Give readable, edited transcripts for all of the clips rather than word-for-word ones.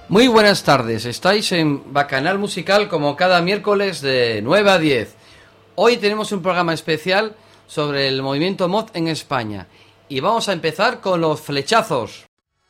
Muy buenas tardes, estáis en Bacanal Musical como cada miércoles de 9 a 10. Hoy tenemos un programa especial sobre el movimiento mod en España y vamos a empezar con los flechazos.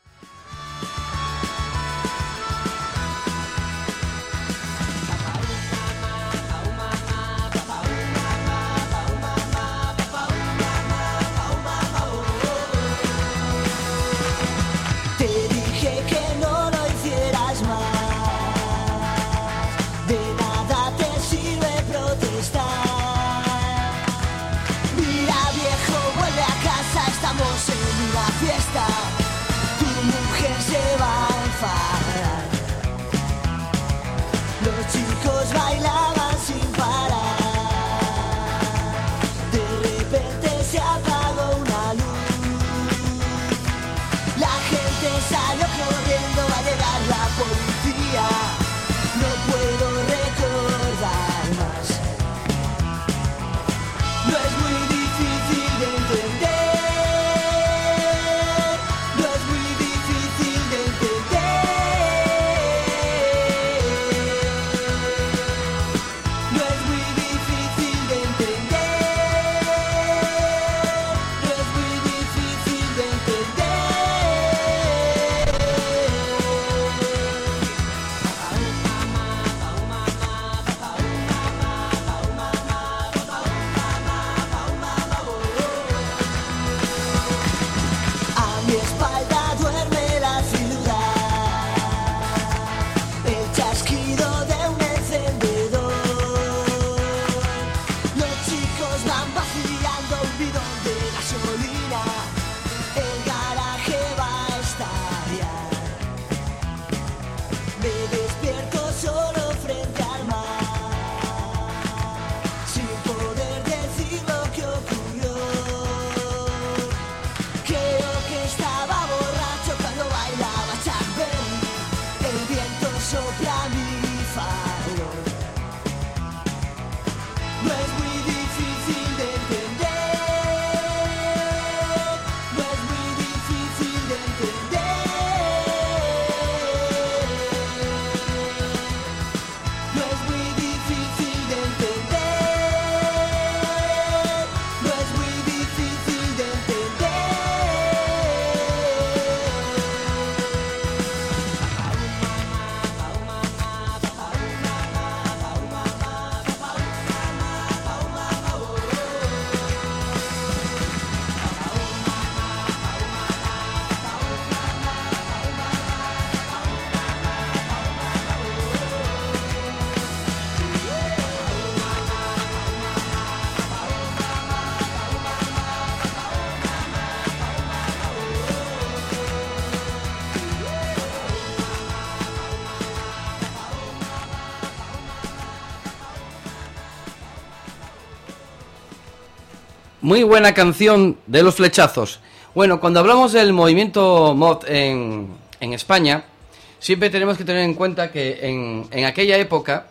Muy buena canción de los flechazos. Bueno, cuando hablamos del movimiento mod en España, siempre tenemos que tener en cuenta que en aquella época,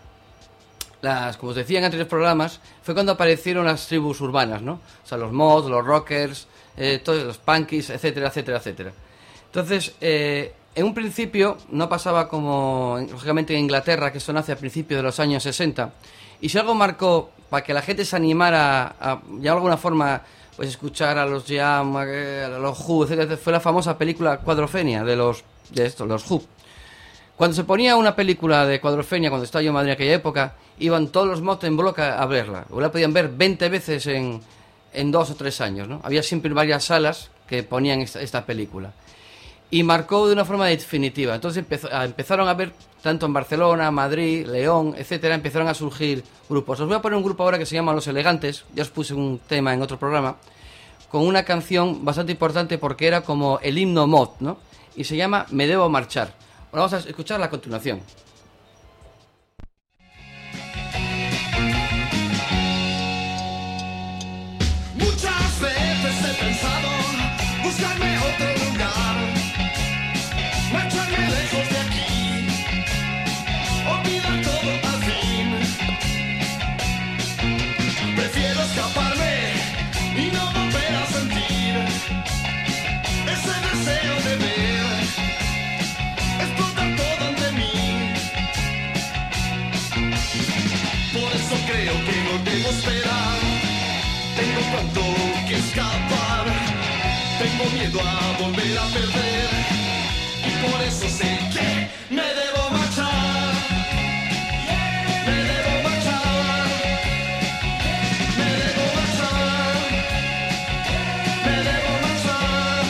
como os decía en anteriores programas, fue cuando aparecieron las tribus urbanas, ¿no? O sea, los mods, los rockers, todos los punkies, etcétera, etcétera, etcétera. Entonces, en un principio no pasaba como, lógicamente, en Inglaterra, que esto nace a principios de los años 60, y si algo marcó para que la gente se animara a de alguna forma, pues escuchar a los Jam, a los Who, etcétera, fue la famosa película Cuadrofenia de los Who. Cuando se ponía una película de Cuadrofenia, cuando estaba yo en Madrid en aquella época, iban todos los mods en bloque a verla. O la podían ver 20 veces en 2 o 3 años, ¿no? Había siempre varias salas que ponían esta película. Y marcó de una forma definitiva. Entonces empezaron a ver, tanto en Barcelona, Madrid, León, etcétera, empezaron a surgir grupos. Os voy a poner un grupo ahora que se llama Los Elegantes, ya os puse un tema en otro programa, con una canción bastante importante porque era como el himno mod, ¿no? Y se llama Me Debo Marchar. Ahora vamos a escucharla a continuación. Muchas veces he pensado buscarme otro lugar, marcharme lejos de aquí, olvidar todo al fin. Prefiero escaparme y no volver a sentir ese deseo de ver explotar todo ante pronto que escapar. Tengo miedo a volver a perder y por eso sé que me debo marchar. Me debo marchar. Me debo marchar. Me debo marchar.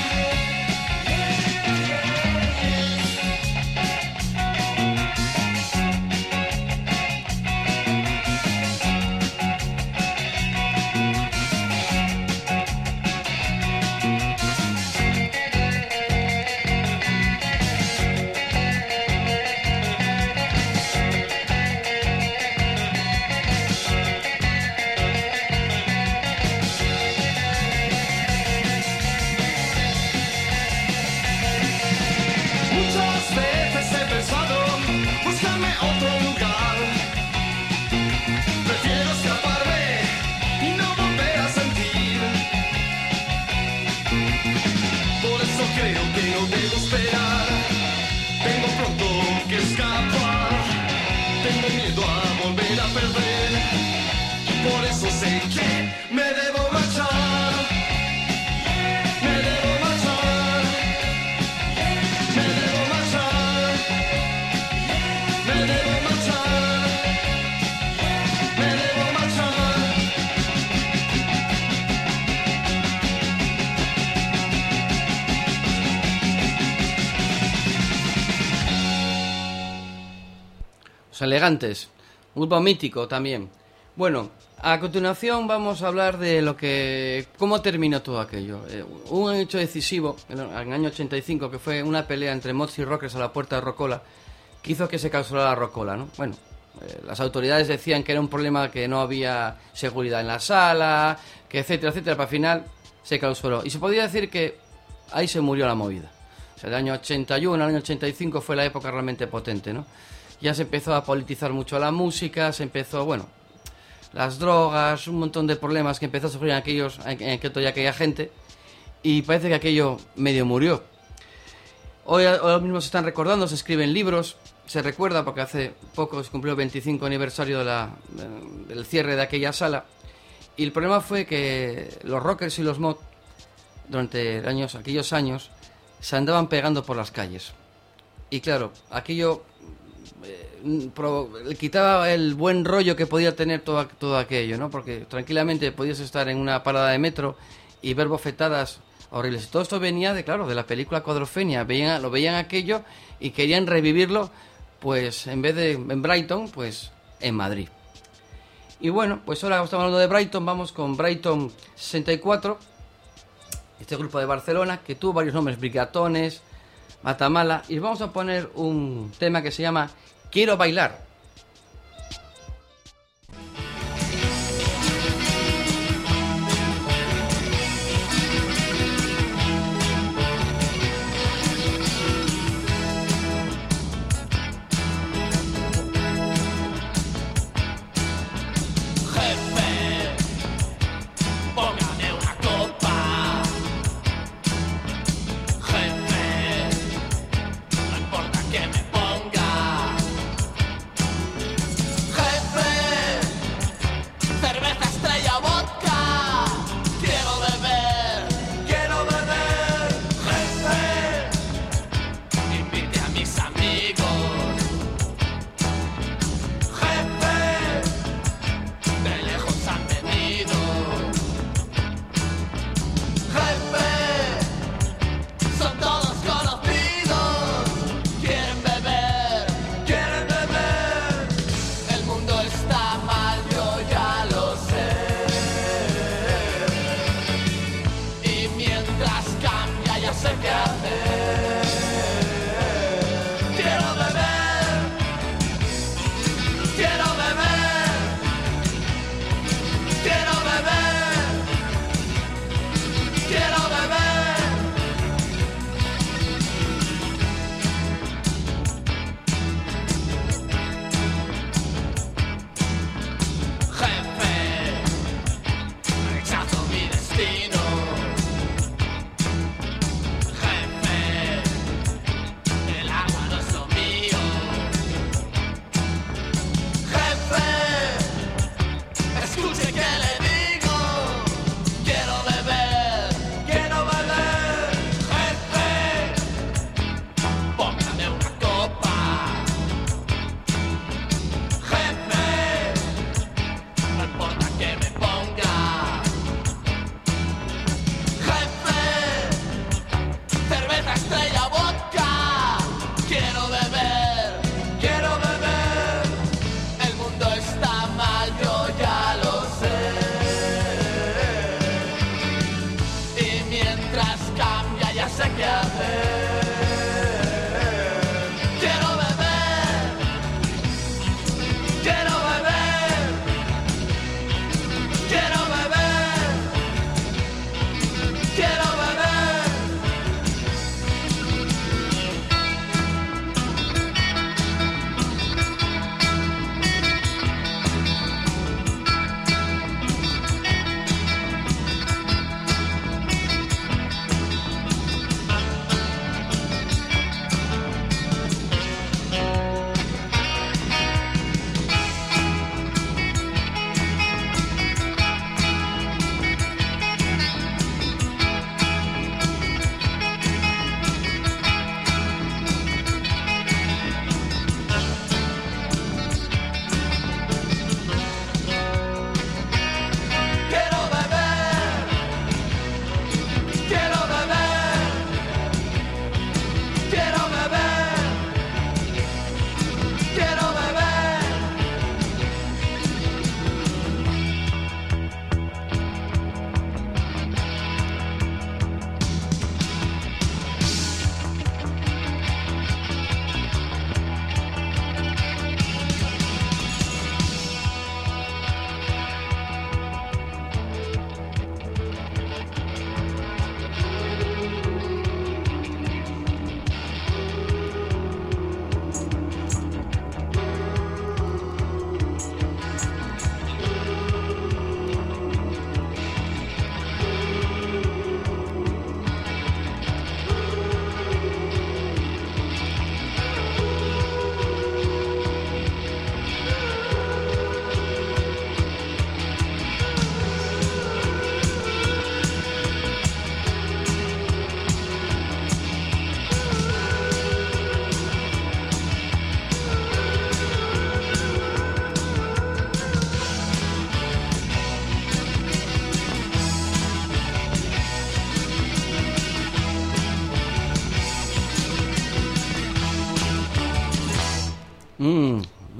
Muchas veces he pensado buscarme otro lugar. Prefiero escaparme y no volver a sentir. Por eso creo que no debo esperar. Tengo pronto que escapar. Tengo miedo a volver a perder y por eso sé que me debo marchar. Me debo marchar. Me debo marchar. Me debo marchar. Me debo marchar. Los Elegantes, un grupo mítico también. Bueno, a continuación vamos a hablar de cómo terminó todo aquello. Un hecho decisivo en el año 85, que fue una pelea entre mods y rockers a la puerta de Rocola, que hizo que se causara la Rocola, ¿no? Bueno, las autoridades decían que era un problema, que no había seguridad en la sala, que etcétera, etcétera, para al final se clausuró. Y se podría decir que ahí se murió la movida. O sea, el año 81, el año 85 fue la época realmente potente, ¿no? Ya se empezó a politizar mucho la música, se empezó, bueno, las drogas, un montón de problemas que empezó a sufrir en aquella gente, y parece que aquello medio murió. Hoy mismo se están recordando, se escriben libros, se recuerda porque hace poco se cumplió el 25 aniversario del cierre de aquella sala, y el problema fue que los rockers y los mod durante aquellos años se andaban pegando por las calles, y claro, aquello le quitaba el buen rollo que podía tener todo aquello, ¿no? Porque tranquilamente podías estar en una parada de metro y ver bofetadas horribles. Todo esto venía de la película Cuadrofenia. Lo veían aquello y querían revivirlo, pues en vez de en Brighton, pues en Madrid. Y bueno, pues ahora estamos hablando de Brighton, vamos con Brighton 64, este grupo de Barcelona que tuvo varios nombres, Brigatones, Matamala, y vamos a poner un tema que se llama Quiero Bailar.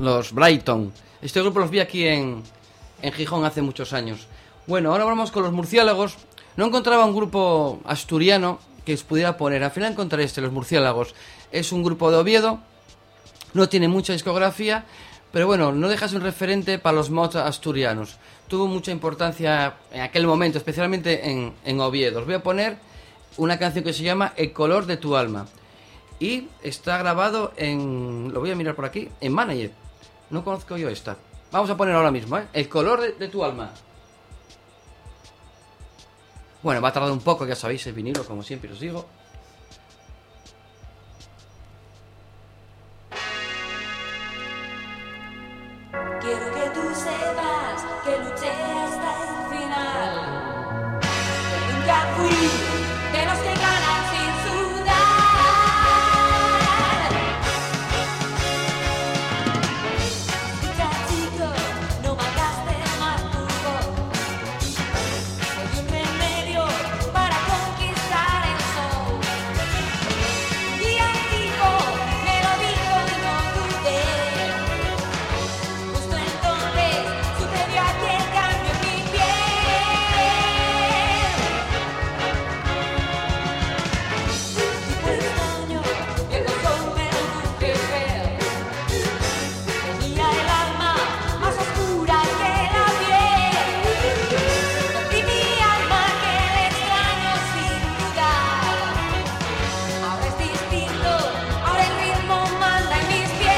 los Brighton. Este grupo los vi aquí en Gijón hace muchos años. Bueno, ahora vamos con los Murciélagos. No encontraba un grupo asturiano que os pudiera poner. Al final encontré los Murciélagos. Es un grupo de Oviedo, no tiene mucha discografía, pero bueno, no deja de ser un referente para los mods asturianos. Tuvo mucha importancia en aquel momento, especialmente en Oviedo. Os voy a poner una canción que se llama El color de tu alma. Y está grabado en... Lo voy a mirar por aquí, en Manager. No conozco yo esta. Vamos a poner ahora mismo, ¿eh? El color de tu alma. Bueno, va a tardar un poco, ya sabéis, el vinilo, como siempre os digo. Quiero que tú sepas que luché hasta el final. Que nunca fui de los que ganan sin sudar. Escucha, chico, no mataste más tu voz. Soy un remedio para conquistar el sol. Un día un tipo me lo dijo y no dudé. Justo entonces sucedió aquel cambio en mi piel. Un tipo extraño, viejo con menos que feo. Tenía el alma más oscura que la piel. Rompí mi alma que el extraño sin dudar. Ahora es distinto, ahora el ritmo manda en mis pies.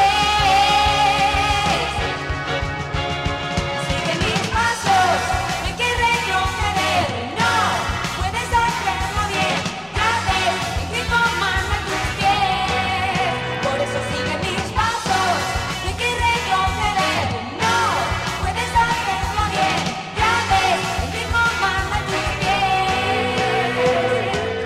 Sigue mis pasos, no hay que retroceder, no puedes hacerlo bien. Ya ves, el ritmo manda en tus pies. Por eso sigue mis pasos, no hay que retroceder, no puedes hacerlo bien. Ya ves, el ritmo manda en tus pies.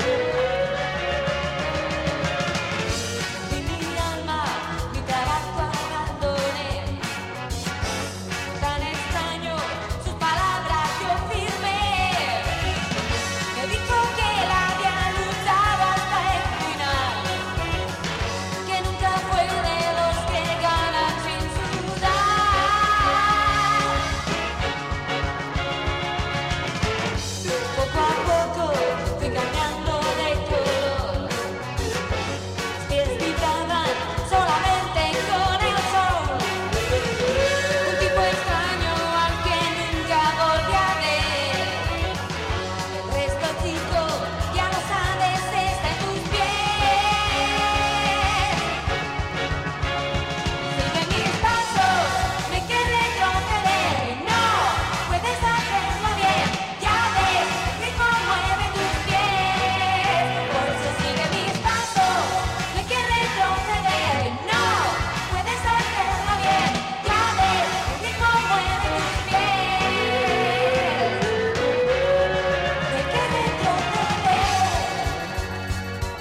Y mi alma, mi trabajo abandoné. Tan extraño, sus palabras yo firmé. Me dijo que él había luchado hasta el final. Que nunca fue de los que ganan sin sudar. Poco a poco fui cambiando de color. Mis pies vibraban solamente con el sol. Un tipo extraño al que nunca volví a ver. El resto, chico, ya lo sabes, está en tus pies. Sigue mis pasos, no hay que retroceder, no puedes hacerlo bien. Ya ves, el ritmo mueve tus pies. Por eso sigue mis pasos, no hay que retroceder, no puedes hacerlo bien. Ya ves, el ritmo mueve tus pies. No hay que retroceder.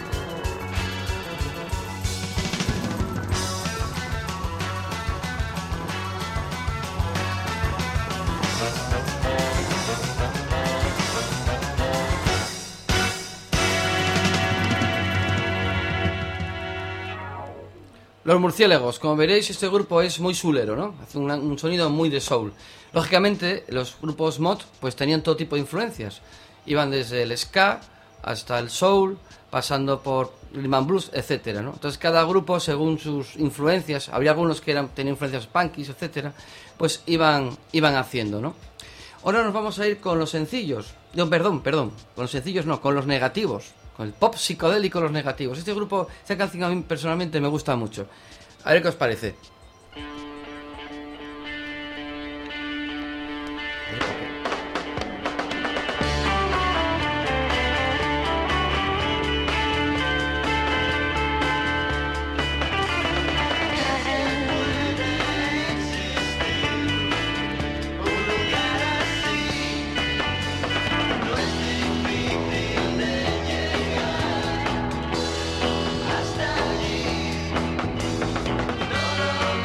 Los Murciélagos, como veréis, este grupo es muy soulero, ¿no? Hace un sonido muy de soul. Lógicamente, los grupos mod pues tenían todo tipo de influencias. Iban desde el ska hasta el soul, pasando por rhythm and blues, etcétera, ¿no? Entonces cada grupo, según sus influencias, había algunos que tenían influencias punkies, etcétera, pues iban haciendo, ¿no? Ahora nos vamos a ir con los sencillos. No, perdón, con los sencillos no, con los negativos. Con el pop psicodélico, los negativos. Este grupo, esta canción a mí personalmente me gusta mucho. A ver qué os parece. Hasta allí no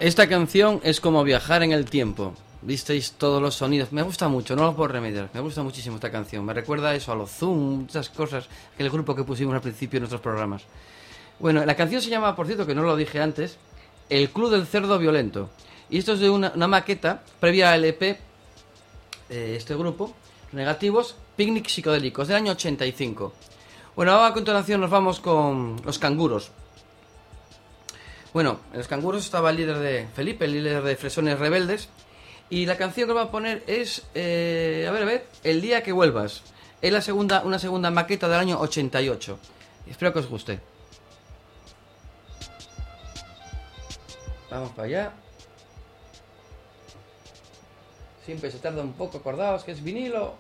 Esta canción es como viajar en el tiempo. Visteis todos los sonidos. Me gusta mucho, no lo puedo remediar. Me gusta muchísimo esta canción. Me recuerda eso, a los Zoom, esas cosas, el grupo que pusimos al principio de nuestros programas. Bueno, la canción se llama, por cierto, que no lo dije antes, El Club del Cerdo Violento. Y esto es de una maqueta previa al EP de este grupo, Negativos, Picnic Psicodélicos, del año 85. Bueno, ahora a continuación nos vamos con Los Canguros. Bueno, en Los Canguros estaba el líder de Felipe, el líder de Fresones Rebeldes. Y la canción que vamos a poner es, a ver, El Día que Vuelvas. Es una segunda maqueta del año 88. Espero que os guste. Vamos para allá. Siempre se tarda un poco, acordaos que es vinilo.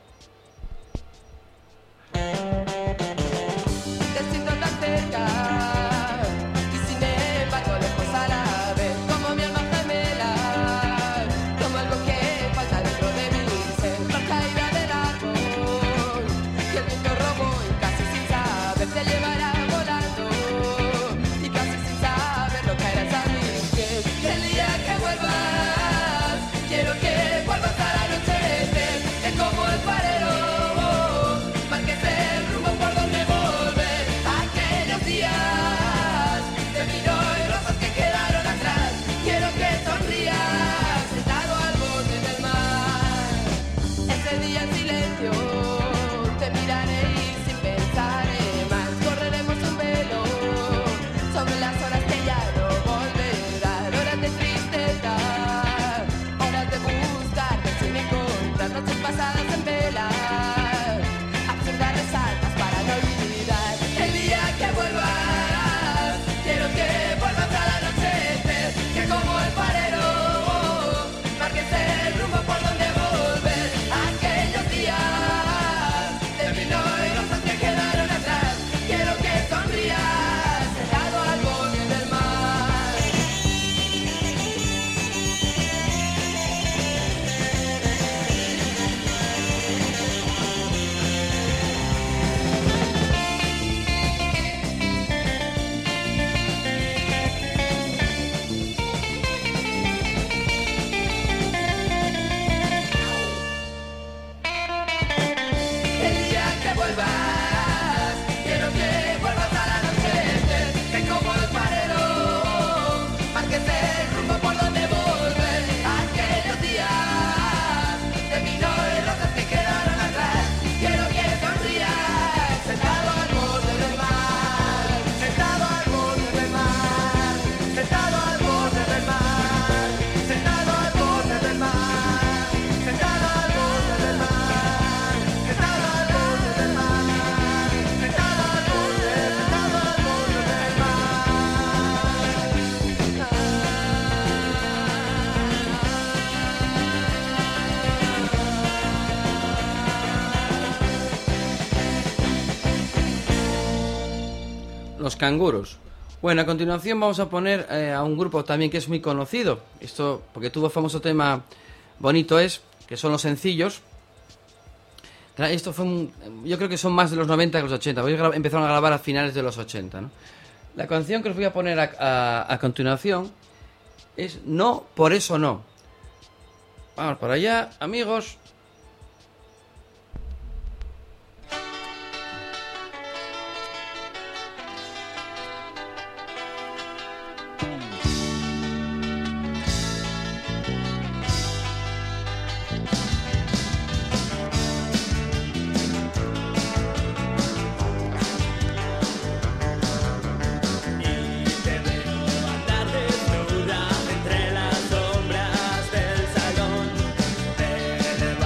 Te siento tan cerca y sin embargo lejos a la vez, como mi alma gemela, como algo que falta dentro de mí, ser la caída del árbol que el viento robó y casi sin saber te llevará volando y casi sin saberlo caerás a mis pies. El día que vuelvas, quiero que vuelvas a la noche que como el farero marques el rumbo por donde volver. Aquellos días te miro y rosas que quedaron atrás. Quiero que sonrías sentado al borde del mar. Ese día en silencio te miraré y sin pensaré más correremos un velo sobre las horas que ya no volverán. Horas de tristeza, horas de buscarte sin encontrar, noches pasadas en vela, absurdas resaltas para no olvidar. El día que vuelvas, quiero que vuelvas a la noche, que como el farero marques el rumbo por donde volver. Aquellos días de vino y rosas que quedaron atrás. Quiero que sonrías sentado al borde del mar. El día que vuelvas, quiero que vuelvas a la noche, que como el farero marques el rumbo por donde volver. Aquellos días de vino y rosas que quedaron atrás. Quiero que sonrías sentado al borde del mar, sentado al borde del mar, sentado al borde del mar, sentado al borde del mar, sentado al borde del mar, sentado al borde del mar, sentado al borde del mar. Los Canguros. Bueno, a continuación vamos a poner a un grupo también que es muy conocido. Esto, porque tuvo famoso tema Bonito es, que son los sencillos. Esto fue yo creo que son más de los 90 que los 80. Ellos empezaron a grabar a finales de los 80, ¿no? La canción que os voy a poner a continuación es No, por eso no. Vamos para allá, amigos. Y te veo andar desnuda entre las sombras del salón. Te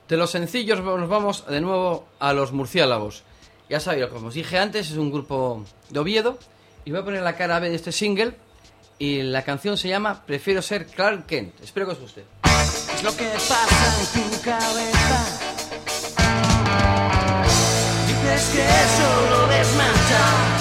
De los sencillos nos vamos de nuevo a Los Murciélagos. Ya sabéis, como os dije antes, es un grupo de Oviedo. Y voy a poner la cara B de este single. Y la canción se llama Prefiero ser Clark Kent. Espero que os guste. Es lo que pasa en tu cabeza. Dices que solo ves manchas.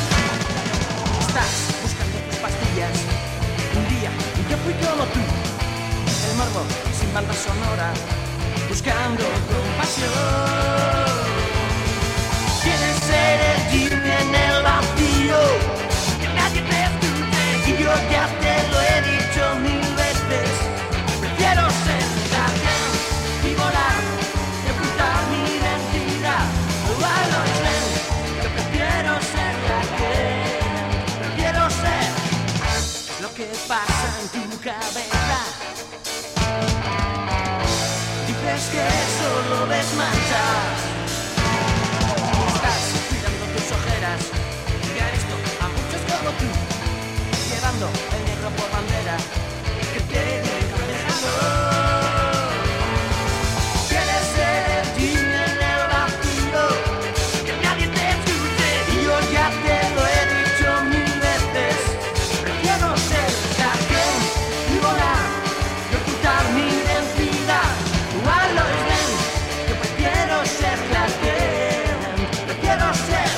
Estás buscando tus pastillas. Un día yo fui como tú. El morbo sin banda sonora. Buscando compasión. Quieres ser el Jimmy en el vacío. Que nadie te escuche. Y yo ya te lo he dicho 1000 veces. Prefiero ser Clark y volar. Y ocultar mi identidad. Lois Lane. Yo prefiero ser Clark. Prefiero ser. Es lo que pasa en tu cabeza. Dices que solo ves manchas. Estás cuidando tus ojeras. Ya he visto a muchos como tú, llevando el negro por bandera. Que te dejan dejando. Quieres ser el Jimmy en el vacío. Que nadie te escuche. Y yo ya te lo he dicho 1000 veces. Prefiero ser Clark Kent y volar. Y ocultar mi identidad. Lois Lane. Yo prefiero ser Clark Kent. Prefiero ser.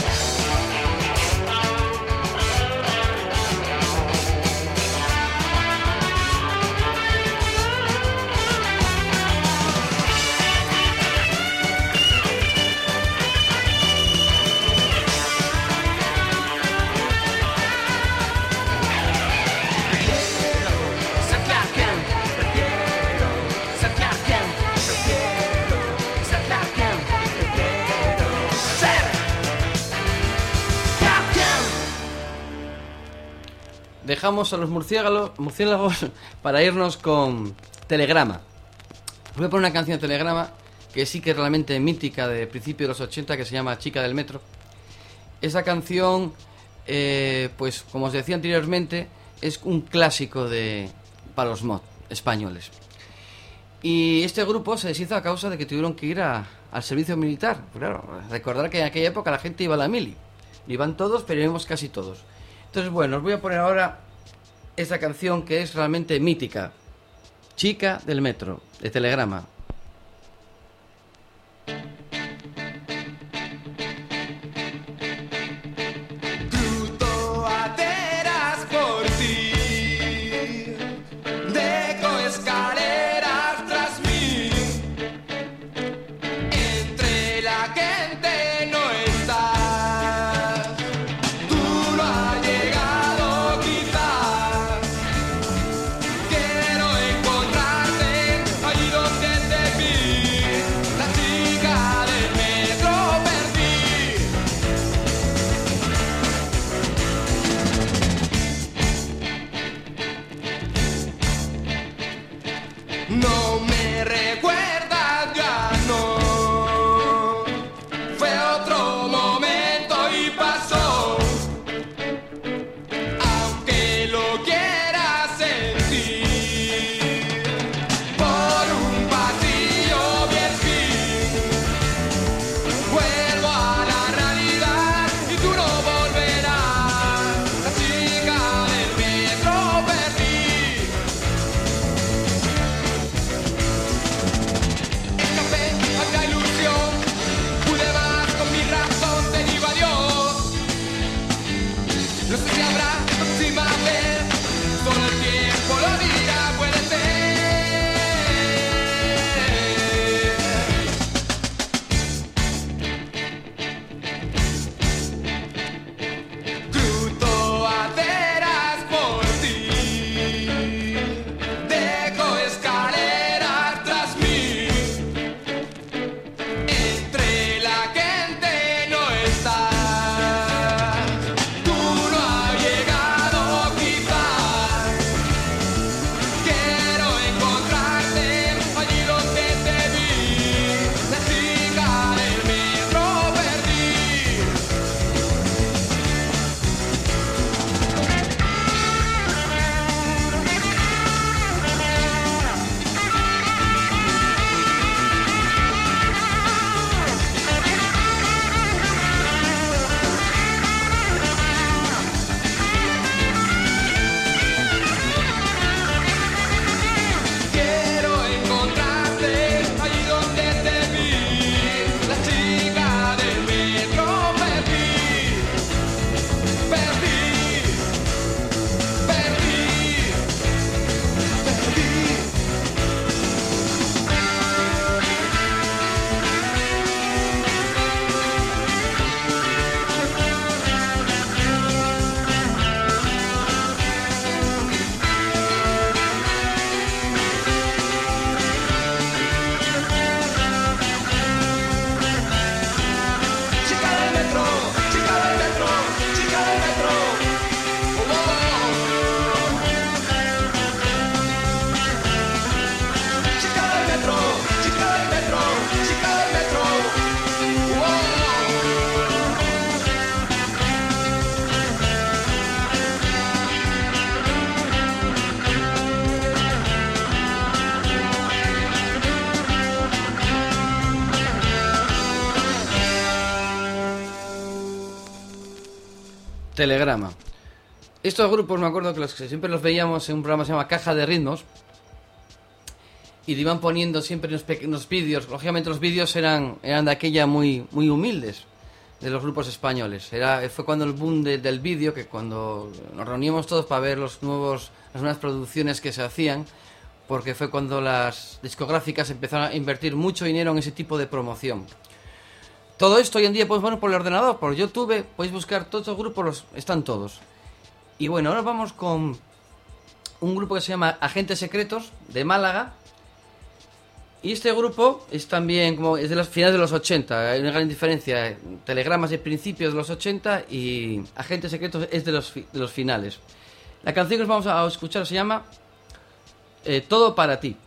Ser Clark Kent, prefiero ser Clark Kent, prefiero ser Clark Kent, prefiero ser Clark Kent. Dejamos a los murciélagos para irnos con Telegrama. Voy a poner una canción de Telegrama que sí que es realmente mítica de principios de los 80, que se llama Chica del Metro. Esa canción, pues como os decía anteriormente, es un clásico para los mod españoles. Y este grupo se deshizo a causa de que tuvieron que ir al servicio militar. Claro, recordar que en aquella época la gente iba a la mili. No iban todos, pero íbamos casi todos. Entonces, bueno, os voy a poner ahora esta canción que es realmente mítica. Chica del Metro, de Telegrama. Crutoaderas por ti, dejo escaleras tras mí. Entre la gente no estás. Tú no has llegado quizás. Quiero encontrarte allí donde te Telegrama. Estos grupos, me acuerdo que siempre los veíamos en un programa que se llama Caja de Ritmos, y te iban poniendo siempre unos vídeos. Lógicamente los vídeos eran de aquella muy humildes, de los grupos españoles. Fue cuando el boom del vídeo, que cuando nos reuníamos todos para ver las nuevas producciones que se hacían, porque fue cuando las discográficas empezaron a invertir mucho dinero en ese tipo de promoción. Todo esto hoy en día podéis poner por el ordenador, por YouTube, podéis buscar todos los grupos, están todos. Y bueno, ahora vamos con un grupo que se llama Agentes Secretos, de Málaga. Y este grupo es también, es de los finales de los 80, hay una gran diferencia. Telegramas de principios de los 80 y Agentes Secretos es de los finales. La canción que os vamos a escuchar se llama Todo para ti.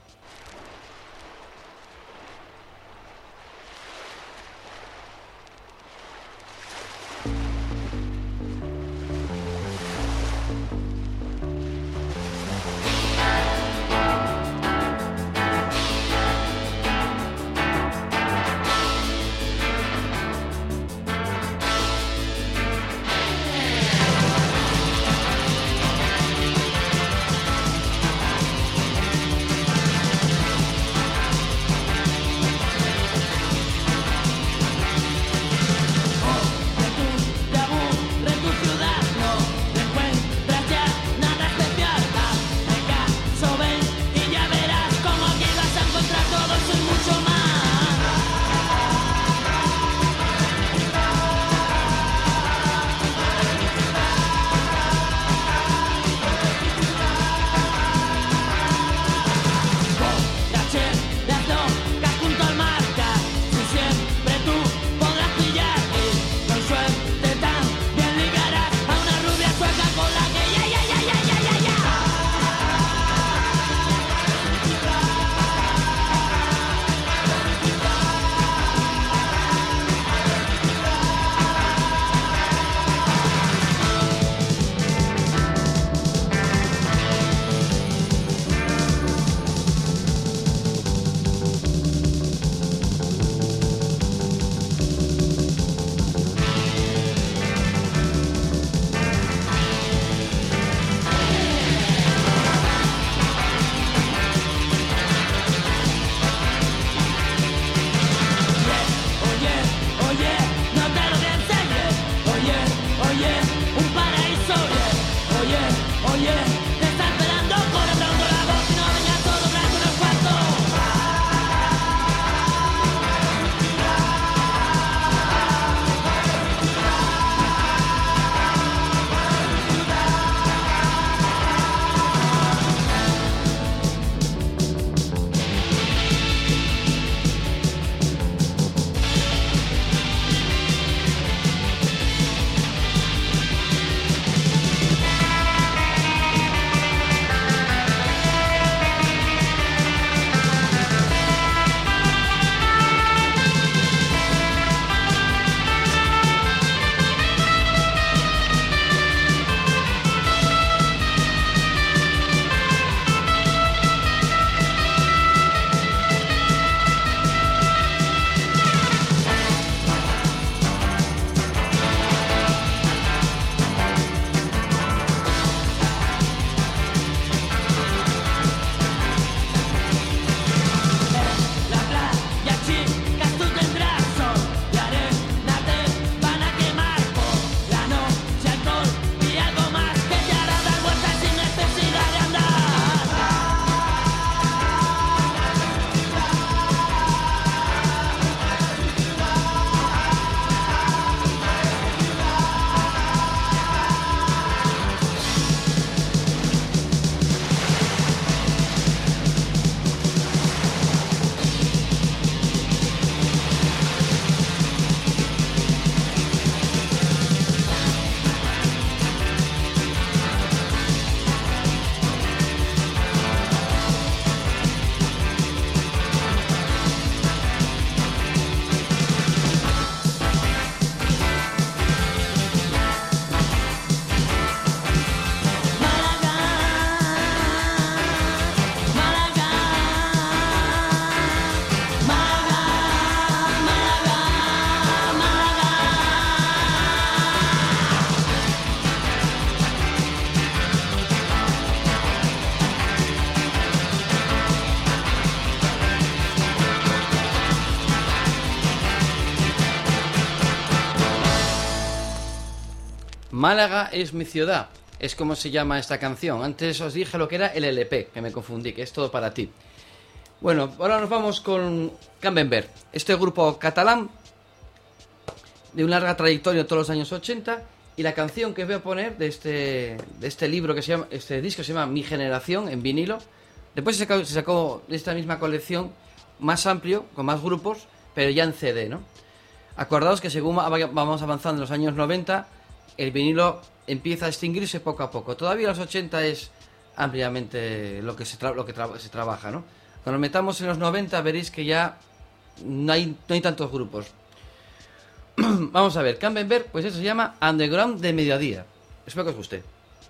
Málaga es mi ciudad, es como se llama esta canción. Antes os dije lo que era el LP, que me confundí, que es Todo para ti. Bueno, ahora nos vamos con Camembert, este grupo catalán de una larga trayectoria en todos los años 80, y la canción que os voy a poner de este libro que se llama, este disco se llama Mi Generación, en vinilo. Después se sacó de esta misma colección más amplio, con más grupos, pero ya en CD, ¿no? Acordaos que según vamos avanzando en los años 90, el vinilo empieza a extinguirse poco a poco. Todavía los 80 es ampliamente lo que se trabaja, ¿no? Cuando nos metamos en los 90 veréis que ya no hay tantos grupos. Vamos a ver, Camembert, pues eso se llama Underground de Mediodía. Espero que os guste.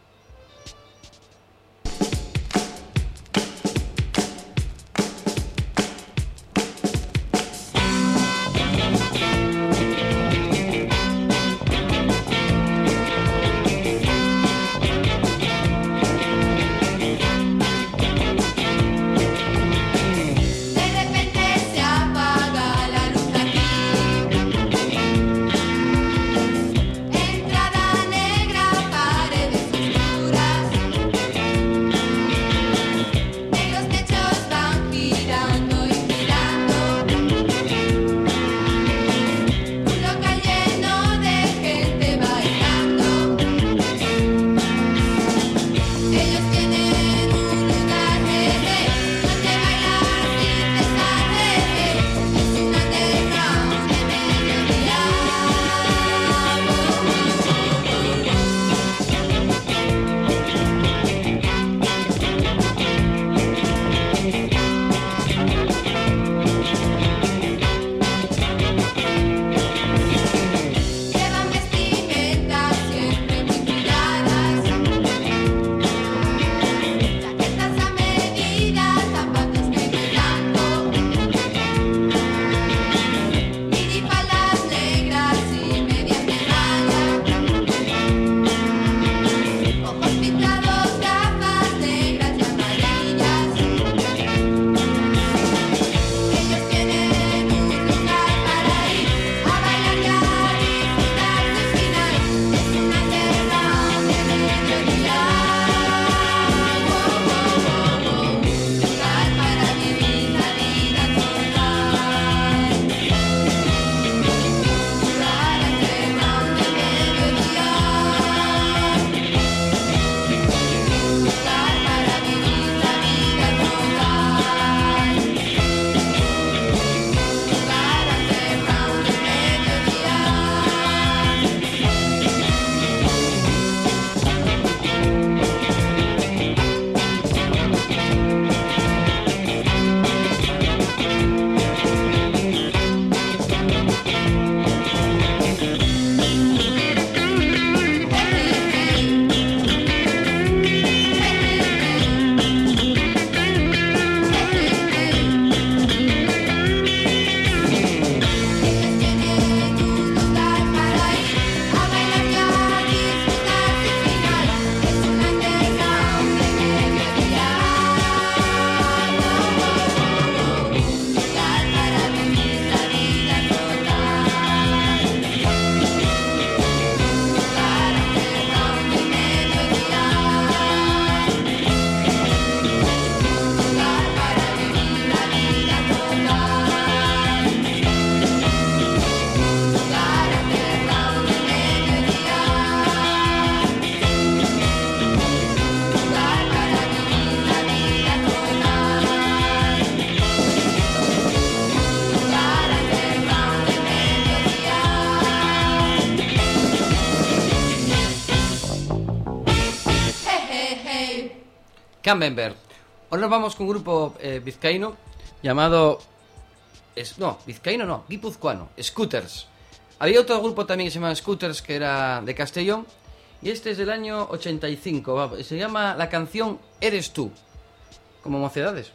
De repente se apaga la luz aquí. Entrada negra, paredes oscuras. En los techos van girando y girando. Un local lleno de gente bailando. Ellos tienen un lugar donde bailar sin cesar. Es un underground de mediodía. Llevan vestimentas siempre muy cuidadas. Chaquetas a medida, zapatos negro y blanco. Minifaldas negras y medias de raya. Ojos pintados, gafas negras y amarillas. Ellos tienen un lugar para ir a bailar y a disfrutar del final. Es un underground de mediodía. Lugar para vivir la vida total. Lugar underground de mediodía. Lugar para vivir la vida total. Lugar underground de mediodía. Ellos tienen un lugar para ir a bailar y a disfrutar del final. Es un underground de mediodía. Lugar para vivir la vida total. Lugar underground de mediodía. Lugar para vivir la vida total. Lugar underground de mediodía. Lugar para vivir la vida total. Lugar underground de mediodía. Hey. Camembert. Ahora nos vamos con un grupo vizcaíno llamado... vizcaíno no, guipuzcoano, Scooters. Había otro grupo también que se llama Scooters, que era de Castellón, y este es del año 85. Se llama la canción Eres tú, como Mocedades.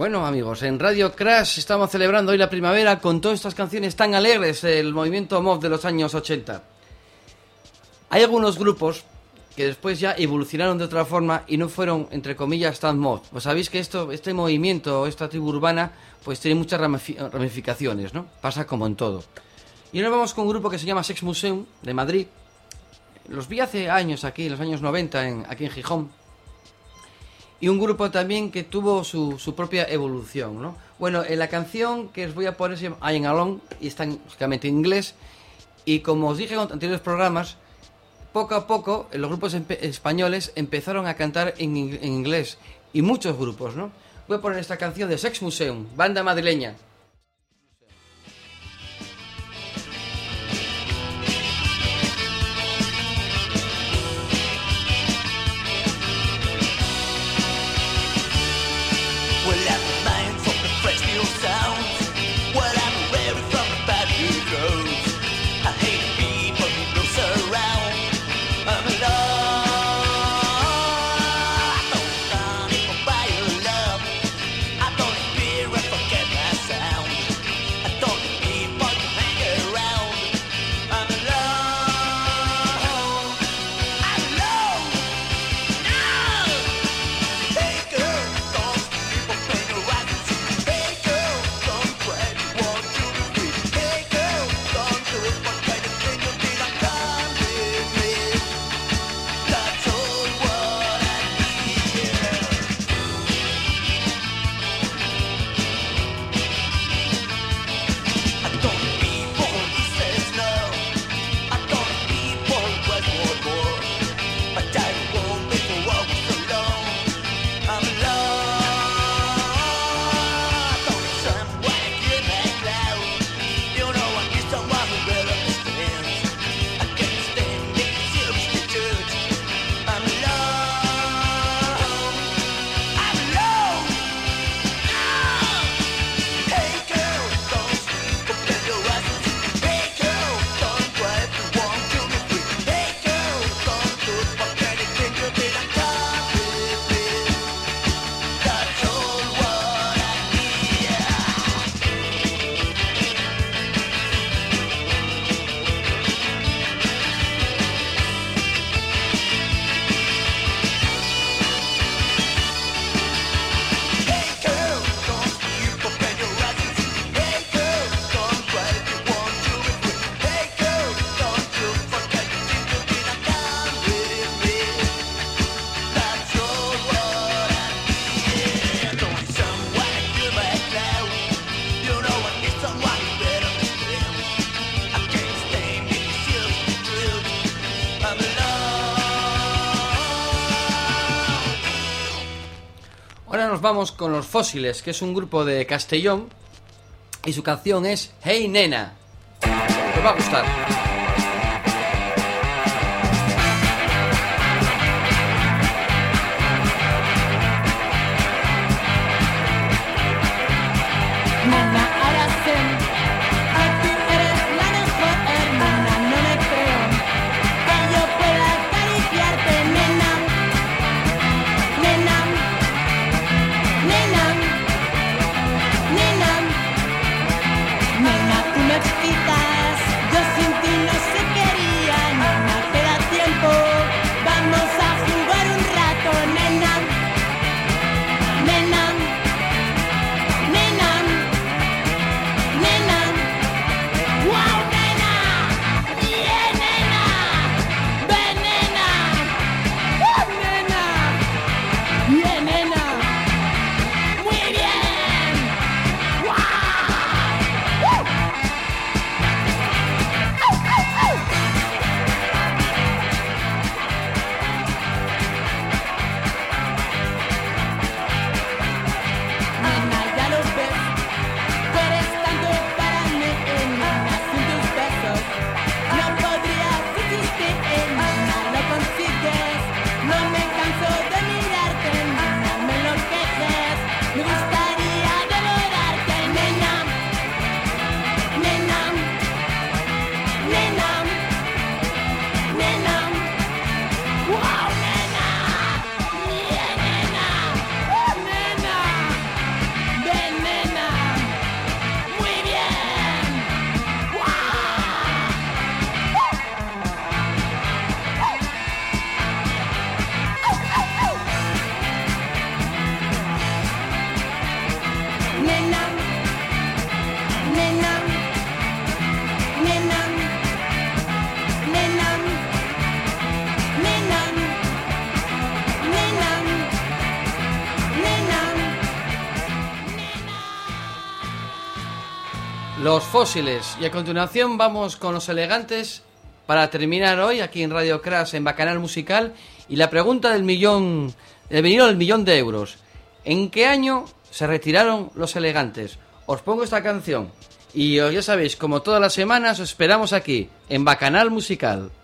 Bueno, amigos, en Radio Crash estamos celebrando hoy la primavera con todas estas canciones tan alegres del movimiento mod de los años 80. Hay algunos grupos que después ya evolucionaron de otra forma y no fueron, entre comillas, tan mod. Pues sabéis que este movimiento, esta tribu urbana, pues tiene muchas ramificaciones, ¿no? Pasa como en todo. Y ahora vamos con un grupo que se llama Sex Museum, de Madrid. Los vi hace años aquí, en los años 90, aquí en Gijón. Y un grupo también que tuvo su propia evolución, ¿no? Bueno, en la canción que os voy a poner se llama I Am Alone y está lógicamente en inglés. Y como os dije en anteriores programas, poco a poco los grupos españoles empezaron a cantar en inglés. Y muchos grupos, ¿no? Voy a poner esta canción de Sex Museum, banda madrileña. Ahora nos vamos con Los Fósiles, que es un grupo de Castellón, y su canción es Hey Nena. Te va a gustar. Nena, ahora sé que tú eres la mejor hermana. No me creo que yo pueda acariciarte, nena. Nena, nena, nena, nena, tú me excitas. Yo sin ti no se quería, nena, te da tiempo. Vamos a jugar un rato, nena. Nena, nena. Nena, wow, nena, bien, nena, ven, nena, nena, bien, nena, muy bien, wow. Los Fósiles. Y a continuación vamos con Los Elegantes para terminar hoy aquí en Radio Crash en Bacanal Musical. Y la pregunta del millón, del millón de euros. ¿En qué año se retiraron Los Elegantes? Os pongo esta canción. Y ya sabéis, como todas las semanas, os esperamos aquí en Bacanal Musical.